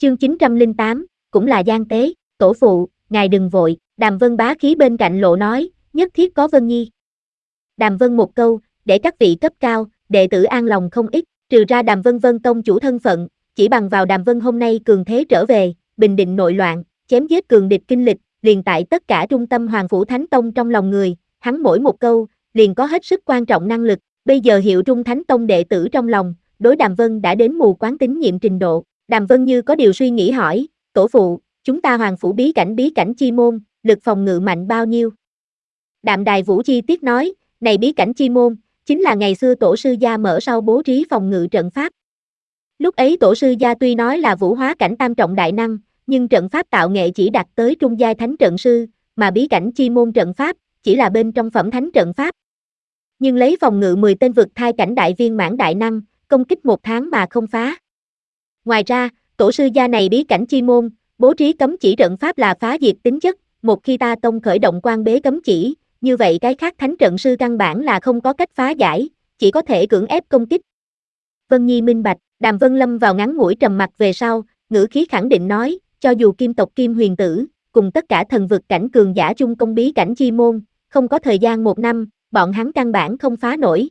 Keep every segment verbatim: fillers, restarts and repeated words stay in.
Chương chín trăm lẻ tám, cũng là gian tế, tổ phụ, ngài đừng vội, Đàm Vân bá khí bên cạnh lộ nói, nhất thiết có Vân Nhi. Đàm Vân một câu, để các vị cấp cao, đệ tử an lòng không ít, trừ ra Đàm Vân Vân tông chủ thân phận, chỉ bằng vào Đàm Vân hôm nay cường thế trở về, bình định nội loạn, chém giết cường địch kinh lịch, liền tại tất cả trung tâm Hoàng Phủ Thánh Tông trong lòng người, hắn mỗi một câu, liền có hết sức quan trọng năng lực, bây giờ hiệu Trung Thánh Tông đệ tử trong lòng, đối Đàm Vân đã đến mù quáng tín nhiệm trình độ. Đàm Vân như có điều suy nghĩ hỏi, tổ phụ, chúng ta Hoàng Phủ bí cảnh bí cảnh chi môn, lực phòng ngự mạnh bao nhiêu? Đạm Đài Vũ chi tiết nói, này bí cảnh chi môn, chính là ngày xưa tổ sư gia mở sau bố trí phòng ngự trận pháp. Lúc ấy tổ sư gia tuy nói là vũ hóa cảnh tam trọng đại năng, nhưng trận pháp tạo nghệ chỉ đạt tới trung giai thánh trận sư, mà bí cảnh chi môn trận pháp, chỉ là bên trong phẩm thánh trận pháp. Nhưng lấy phòng ngự mười tên vực thai cảnh đại viên mãn đại năng, công kích một tháng mà không phá. Ngoài ra, tổ sư gia này bí cảnh chi môn, bố trí cấm chỉ trận pháp là phá diệt tính chất, một khi ta tông khởi động quan bế cấm chỉ, như vậy cái khác thánh trận sư căn bản là không có cách phá giải, chỉ có thể cưỡng ép công kích. Vân Nhi minh bạch, Đàm Vân lâm vào ngắn ngủi trầm mặc về sau, ngữ khí khẳng định nói, cho dù kim tộc Kim Huyền Tử, cùng tất cả thần vực cảnh cường giả chung công bí cảnh chi môn, không có thời gian một năm, bọn hắn căn bản không phá nổi.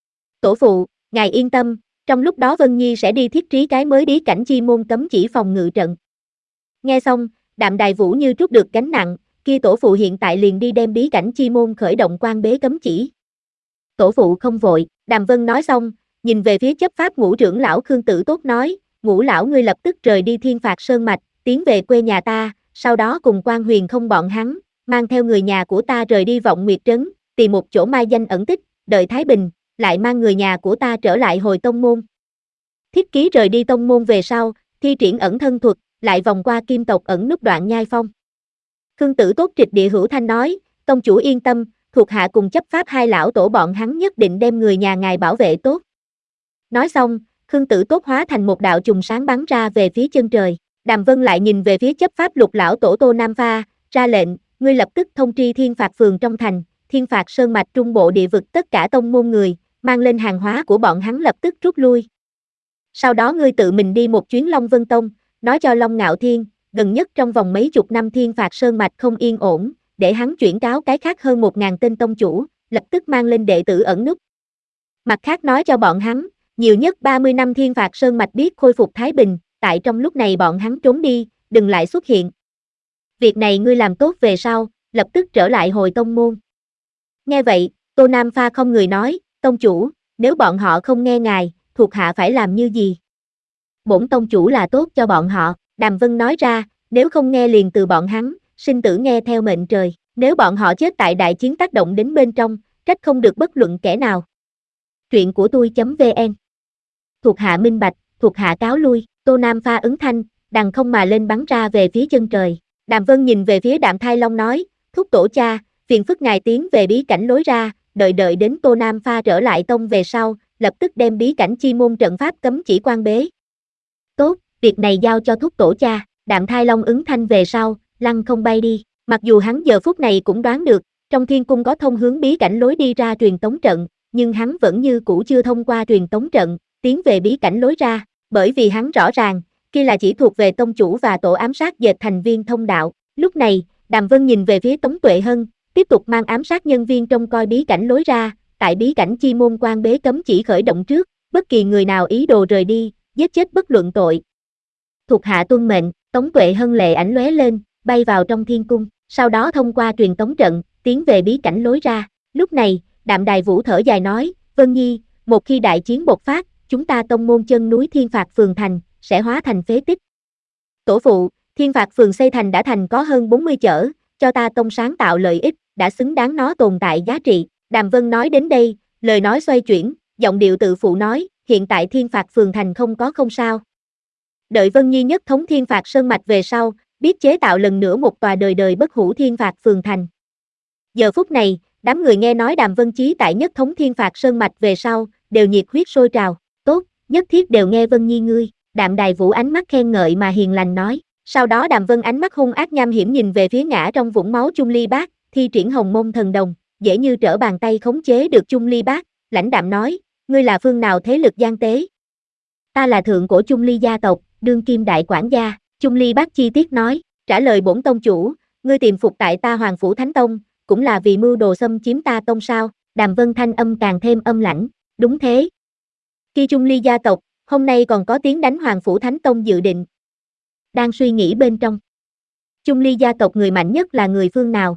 Tổ phụ, ngài yên tâm, trong lúc đó Vân Nhi sẽ đi thiết trí cái mới bí cảnh chi môn cấm chỉ phòng ngự trận. Nghe xong, Đạm Đài Vũ như trút được gánh nặng, kia tổ phụ hiện tại liền đi đem bí cảnh chi môn khởi động quan bế cấm chỉ. Tổ phụ không vội, Đàm Vân nói xong, nhìn về phía chấp pháp ngũ trưởng lão Khương Tử Tốt nói, ngũ lão ngươi lập tức rời đi Thiên Phạt Sơn Mạch, tiến về quê nhà ta, sau đó cùng Quan Huyền không bọn hắn, mang theo người nhà của ta rời đi Vọng Nguyệt Trấn, tìm một chỗ mai danh ẩn tích, đợi Thái Bình, lại mang người nhà của ta trở lại hồi tông môn. Thiết Ký rời đi tông môn về sau, thi triển ẩn thân thuật, lại vòng qua kim tộc ẩn núp Đoạn Nhai Phong. Khương Tử Tốt trịch địa hữu thanh nói, tông chủ yên tâm, thuộc hạ cùng chấp pháp hai lão tổ bọn hắn nhất định đem người nhà ngài bảo vệ tốt. Nói xong, Khương Tử Tốt hóa thành một đạo chùm sáng bắn ra về phía chân trời. Đàm Vân lại nhìn về phía chấp pháp lục lão tổ Tô Nam Pha, ra lệnh, ngươi lập tức thông tri Thiên Phạt phường trong thành, Thiên Phạt Sơn Mạch trung bộ địa vực tất cả tông môn người, mang lên hàng hóa của bọn hắn lập tức rút lui. Sau đó ngươi tự mình đi một chuyến Long Vân Tông, nói cho Long Ngạo Thiên, gần nhất trong vòng mấy chục năm Thiên Phạt Sơn Mạch không yên ổn, để hắn chuyển cáo cái khác hơn một ngàn tên tông chủ, lập tức mang lên đệ tử ẩn núp. Mặt khác nói cho bọn hắn, nhiều nhất ba mươi năm Thiên Phạt Sơn Mạch biết khôi phục thái bình, tại trong lúc này bọn hắn trốn đi, đừng lại xuất hiện. Việc này ngươi làm tốt về sau, lập tức trở lại hồi tông môn. Nghe vậy, Tô Nam Pha không người nói, tông chủ, nếu bọn họ không nghe ngài, thuộc hạ phải làm như gì? Bổn tông chủ là tốt cho bọn họ, Đàm Vân nói ra, nếu không nghe liền từ bọn hắn, sinh tử nghe theo mệnh trời, nếu bọn họ chết tại đại chiến tác động đến bên trong, trách không được bất luận kẻ nào. Truyện của tôi.vn Thuộc hạ minh bạch, thuộc hạ cáo lui, Tô Nam Pha ứng thanh, đằng không mà lên bắn ra về phía chân trời. Đàm Vân nhìn về phía Đạm Thai Long nói, thúc tổ cha, phiền phức ngài tiến về bí cảnh lối ra, đợi đợi đến Tô Nam Pha trở lại tông về sau, lập tức đem bí cảnh chi môn trận pháp cấm chỉ quan bế. Tốt, việc này giao cho thúc tổ cha, Đạm Thai Long ứng thanh về sau, lăng không bay đi, mặc dù hắn giờ phút này cũng đoán được, trong thiên cung có thông hướng bí cảnh lối đi ra truyền tống trận, nhưng hắn vẫn như cũ chưa thông qua truyền tống trận, tiến về bí cảnh lối ra, bởi vì hắn rõ ràng, kia là chỉ thuộc về tông chủ và tổ ám sát dệt thành viên thông đạo. Lúc này, Đàm Vân nhìn về phía Tống Tuệ Hân, tiếp tục mang ám sát nhân viên trông coi bí cảnh lối ra, tại bí cảnh chi môn quan bế cấm chỉ khởi động trước, bất kỳ người nào ý đồ rời đi, giết chết bất luận tội. Thuộc hạ tuân mệnh, Tống Tuệ Hân lệ ảnh lóe lên, bay vào trong thiên cung, sau đó thông qua truyền tống trận, tiến về bí cảnh lối ra. Lúc này, Đạm Đài Vũ thở dài nói, Vân Nhi, một khi đại chiến bộc phát, chúng ta tông môn chân núi Thiên Phạt phường thành, sẽ hóa thành phế tích. Tổ phụ, Thiên Phạt phường xây thành đã thành có hơn bốn mươi chở, cho ta tông sáng tạo lợi ích, đã xứng đáng nó tồn tại giá trị. Đàm Vân nói đến đây, lời nói xoay chuyển, giọng điệu tự phụ nói, hiện tại Thiên Phạt phường thành không có không sao. Đợi Vân Nhi nhất thống Thiên Phạt Sơn Mạch về sau, biết chế tạo lần nữa một tòa đời đời bất hủ Thiên Phạt phường thành. Giờ phút này, đám người nghe nói Đàm Vân Chí tại nhất thống Thiên Phạt Sơn Mạch về sau, đều nhiệt huyết sôi trào, tốt, nhất thiết đều nghe Vân Nhi ngươi. Đạm Đài Vũ ánh mắt khen ngợi mà hiền lành nói, sau đó Đàm Vân ánh mắt hung ác nham hiểm nhìn về phía ngã trong vũng máu Chung Ly Bác, thi triển Hồng Môn thần đồng, dễ như trở bàn tay khống chế được Chung Ly Bác, lãnh đạm nói, ngươi là phương nào thế lực gian tế? Ta là thượng cổ Chung Ly gia tộc, đương kim đại quản gia, Chung Ly Bác chi tiết nói, trả lời bổn tông chủ, ngươi tìm phục tại ta Hoàng Phủ Thánh Tông, cũng là vì mưu đồ xâm chiếm ta tông sao, Đàm Vân thanh âm càng thêm âm lãnh, đúng thế. Khi Chung Ly gia tộc, hôm nay còn có tiếng đánh Hoàng Phủ Thánh Tông dự định. Đang suy nghĩ bên trong. Chung Ly gia tộc người mạnh nhất là người phương nào?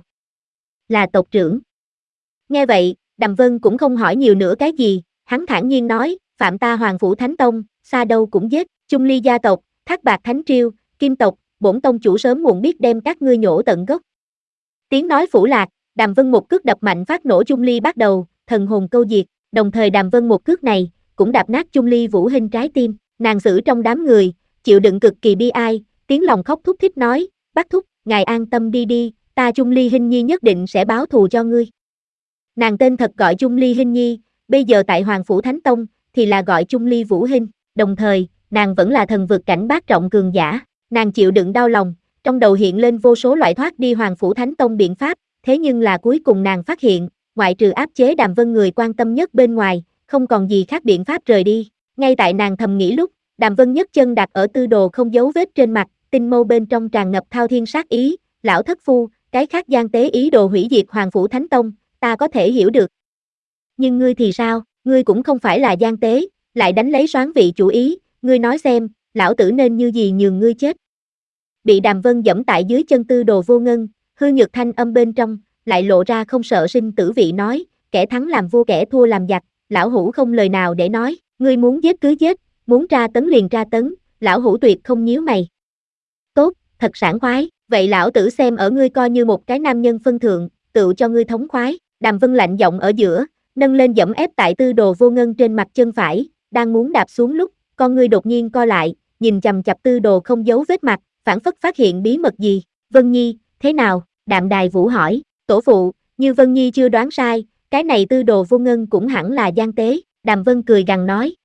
Là tộc trưởng. Nghe vậy, Đàm Vân cũng không hỏi nhiều nữa cái gì, hắn thản nhiên nói, phạm ta Hoàng Phủ Thánh Tông, xa đâu cũng giết, Chung Ly gia tộc, Thác Bạt Thánh Triêu, Kim tộc, bổn tông chủ sớm muộn biết đem các ngươi nhổ tận gốc. Tiếng nói phủ lạc, Đàm Vân một cước đập mạnh phát nổ Chung Ly bắt đầu, thần hồn câu diệt, đồng thời Đàm Vân một cước này, cũng đạp nát Chung Ly Vũ Hinh trái tim, nàng xử trong đám người, chịu đựng cực kỳ bi ai, tiếng lòng khóc thúc thích nói, bác thúc, ngài an tâm đi đi, ta Chung Ly Hinh Nhi nhất định sẽ báo thù cho ngươi. Nàng tên thật gọi Chung Ly Hinh Nhi, bây giờ tại Hoàng Phủ Thánh Tông, thì là gọi Chung Ly Vũ Hinh, đồng thời, nàng vẫn là thần vực cảnh bát trọng cường giả, nàng chịu đựng đau lòng, trong đầu hiện lên vô số loại thoát đi Hoàng Phủ Thánh Tông biện pháp, thế nhưng là cuối cùng nàng phát hiện, ngoại trừ áp chế Đàm Vân người quan tâm nhất bên ngoài, không còn gì khác biện pháp rời đi, ngay tại nàng thầm nghĩ lúc, Đàm Vân nhấc chân đặt ở tư đồ không dấu vết trên mặt, tinh mâu bên trong tràn ngập thao thiên sát ý, lão thất phu, cái khác gian tế ý đồ hủy diệt Hoàng Phủ Thánh Tông, ta có thể hiểu được. Nhưng ngươi thì sao, ngươi cũng không phải là gian tế, lại đánh lấy soán vị chủ ý, ngươi nói xem, lão tử nên như gì nhường ngươi chết. Bị Đàm Vân dẫm tại dưới chân tư đồ vô ngân, hư nhược thanh âm bên trong, lại lộ ra không sợ sinh tử vị nói, kẻ thắng làm vua kẻ thua làm giặc, lão hủ không lời nào để nói, ngươi muốn giết cứ giết, muốn tra tấn liền tra tấn, lão hủ tuyệt không nhíu mày. Tốt, thật sảng khoái, vậy lão tử xem ở ngươi coi như một cái nam nhân phân thượng, tựu cho ngươi thống khoái, Đàm Vân lạnh giọng ở giữa, nâng lên dẫm ép tại tư đồ vô ngân trên mặt chân phải, đang muốn đạp xuống lúc, con ngươi đột nhiên co lại, nhìn chằm chặp tư đồ không giấu vết mặt, phản phất phát hiện bí mật gì, Vân Nhi, thế nào, Đạm Đài Vũ hỏi, tổ phụ, như Vân Nhi chưa đoán sai, cái này tư đồ vô ngân cũng hẳn là gian tế, Đàm Vân cười gằn nói,